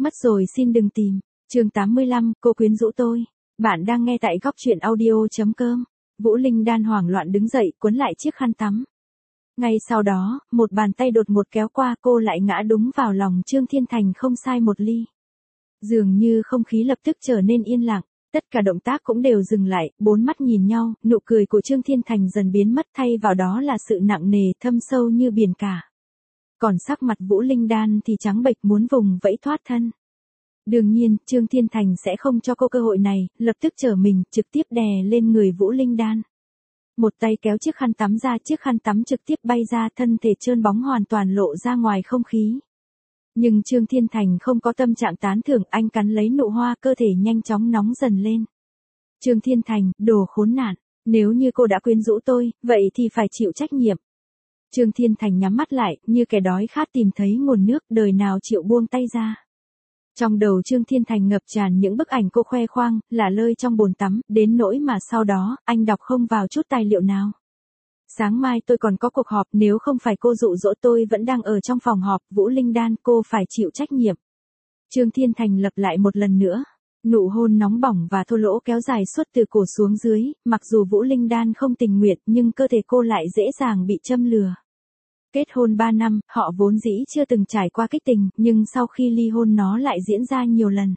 Mất rồi xin đừng tìm. Chương 85, cô quyến rũ tôi. Bạn đang nghe tại góc truyện audio.com. Vũ Linh Đan hoảng loạn đứng dậy, cuốn lại chiếc khăn tắm. Ngay sau đó, một bàn tay đột ngột kéo qua, cô lại ngã đúng vào lòng Trương Thiên Thành không sai một ly. Dường như không khí lập tức trở nên yên lặng, tất cả động tác cũng đều dừng lại, bốn mắt nhìn nhau, nụ cười của Trương Thiên Thành dần biến mất, thay vào đó là sự nặng nề thâm sâu như biển cả. Còn sắc mặt Vũ Linh Đan thì trắng bệch muốn vùng vẫy thoát thân. Đương nhiên, Trương Thiên Thành sẽ không cho cô cơ hội này, lập tức trở mình, trực tiếp đè lên người Vũ Linh Đan. Một tay kéo chiếc khăn tắm ra, chiếc khăn tắm trực tiếp bay ra, thân thể trơn bóng hoàn toàn lộ ra ngoài không khí. Nhưng Trương Thiên Thành không có tâm trạng tán thưởng, anh cắn lấy nụ hoa, cơ thể nhanh chóng nóng dần lên. Trương Thiên Thành, đồ khốn nạn, nếu như cô đã quyến rũ tôi, vậy thì phải chịu trách nhiệm. Trương Thiên Thành nhắm mắt lại, như kẻ đói khát tìm thấy nguồn nước, đời nào chịu buông tay ra. Trong đầu Trương Thiên Thành ngập tràn những bức ảnh cô khoe khoang, lả lơi trong bồn tắm, đến nỗi mà sau đó, anh đọc không vào chút tài liệu nào. Sáng mai tôi còn có cuộc họp, nếu không phải cô dụ dỗ tôi vẫn đang ở trong phòng họp, Vũ Linh Đan, cô phải chịu trách nhiệm. Trương Thiên Thành lặp lại một lần nữa. Nụ hôn nóng bỏng và thô lỗ kéo dài suốt từ cổ xuống dưới, mặc dù Vũ Linh Đan không tình nguyện nhưng cơ thể cô lại dễ dàng bị châm lừa. Kết hôn 3 năm, họ vốn dĩ chưa từng trải qua kích tình, nhưng sau khi ly hôn nó lại diễn ra nhiều lần.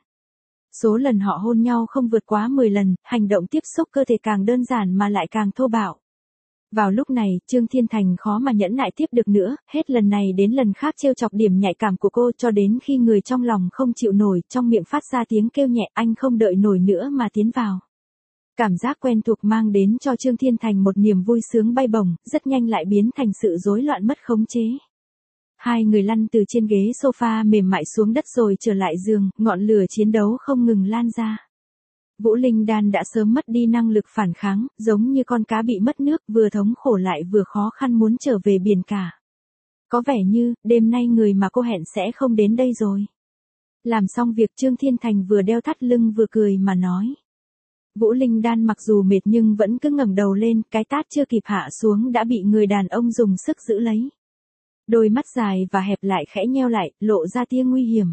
Số lần họ hôn nhau không vượt quá 10 lần, hành động tiếp xúc cơ thể càng đơn giản mà lại càng thô bạo. Vào lúc này, Trương Thiên Thành khó mà nhẫn nại tiếp được nữa, hết lần này đến lần khác trêu chọc điểm nhạy cảm của cô cho đến khi người trong lòng không chịu nổi, trong miệng phát ra tiếng kêu nhẹ, anh không đợi nổi nữa mà tiến vào. Cảm giác quen thuộc mang đến cho Trương Thiên Thành một niềm vui sướng bay bổng, rất nhanh lại biến thành sự rối loạn mất khống chế. Hai người lăn từ trên ghế sofa mềm mại xuống đất rồi trở lại giường, ngọn lửa chiến đấu không ngừng lan ra. Vũ Linh Đan đã sớm mất đi năng lực phản kháng, giống như con cá bị mất nước, vừa thống khổ lại vừa khó khăn muốn trở về biển cả. Có vẻ như, đêm nay người mà cô hẹn sẽ không đến đây rồi. Làm xong việc Trương Thiên Thành vừa đeo thắt lưng vừa cười mà nói. Vũ Linh Đan mặc dù mệt nhưng vẫn cứ ngẩng đầu lên, cái tát chưa kịp hạ xuống đã bị người đàn ông dùng sức giữ lấy. Đôi mắt dài và hẹp lại khẽ nheo lại, lộ ra tia nguy hiểm.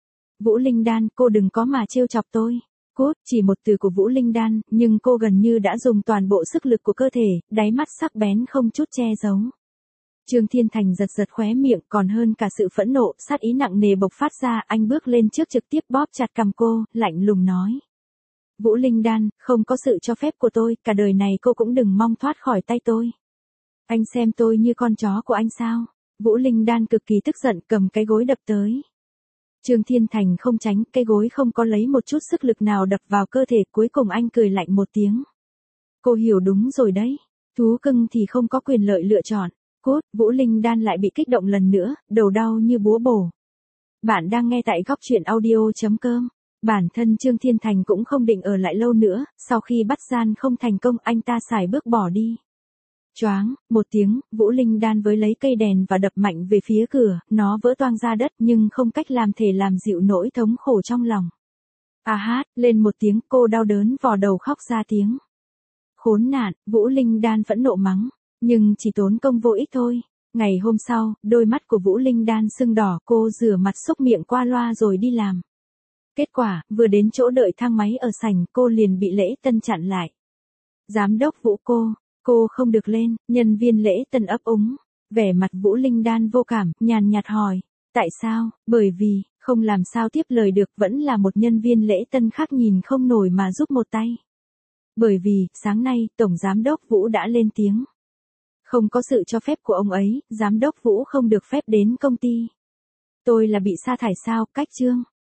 Vũ Linh Đan, cô đừng có mà trêu chọc tôi. Cút, chỉ một từ của Vũ Linh Đan, nhưng cô gần như đã dùng toàn bộ sức lực của cơ thể, đáy mắt sắc bén không chút che giấu. Trương Thiên Thành giật giật khóe miệng, còn hơn cả sự phẫn nộ, sát ý nặng nề bộc phát ra, anh bước lên trước trực tiếp bóp chặt cằm cô, lạnh lùng nói. Vũ Linh Đan, không có sự cho phép của tôi, cả đời này cô cũng đừng mong thoát khỏi tay tôi. Anh xem tôi như con chó của anh sao? Vũ Linh Đan cực kỳ tức giận, cầm cái gối đập tới. Trương Thiên Thành không tránh, cái gối không có lấy một chút sức lực nào đập vào cơ thể, cuối cùng anh cười lạnh một tiếng. Cô hiểu đúng rồi đấy, thú cưng thì không có quyền lợi lựa chọn. Cút, Vũ Linh Đan lại bị kích động lần nữa, đầu đau như búa bổ. Bạn đang nghe tại góc truyện audio.com. Bản thân Trương Thiên Thành cũng không định ở lại lâu nữa, sau khi bắt gian không thành công anh ta xài bước bỏ đi. Choáng, một tiếng, Vũ Linh Đan với lấy cây đèn và đập mạnh về phía cửa, nó vỡ toang ra đất nhưng không cách làm thể làm dịu nỗi thống khổ trong lòng. À hát, lên một tiếng, cô đau đớn vò đầu khóc ra tiếng. Khốn nạn, Vũ Linh Đan phẫn nộ mắng, nhưng chỉ tốn công vô ích thôi. Ngày hôm sau, đôi mắt của Vũ Linh Đan sưng đỏ, cô rửa mặt xúc miệng qua loa rồi đi làm. Kết quả, vừa đến chỗ đợi thang máy ở sảnh, cô liền bị lễ tân chặn lại. Giám đốc Vũ, cô không được lên, nhân viên lễ tân ấp úng. Vẻ mặt Vũ Linh Đan vô cảm, nhàn nhạt hỏi. Tại sao? Bởi vì, không làm sao tiếp lời được, vẫn là một nhân viên lễ tân khác nhìn không nổi mà giúp một tay. Bởi vì, sáng nay, Tổng Giám đốc Vũ đã lên tiếng. Không có sự cho phép của ông ấy, Giám đốc Vũ không được phép đến công ty. Tôi là bị sa thải sao, cách Trương?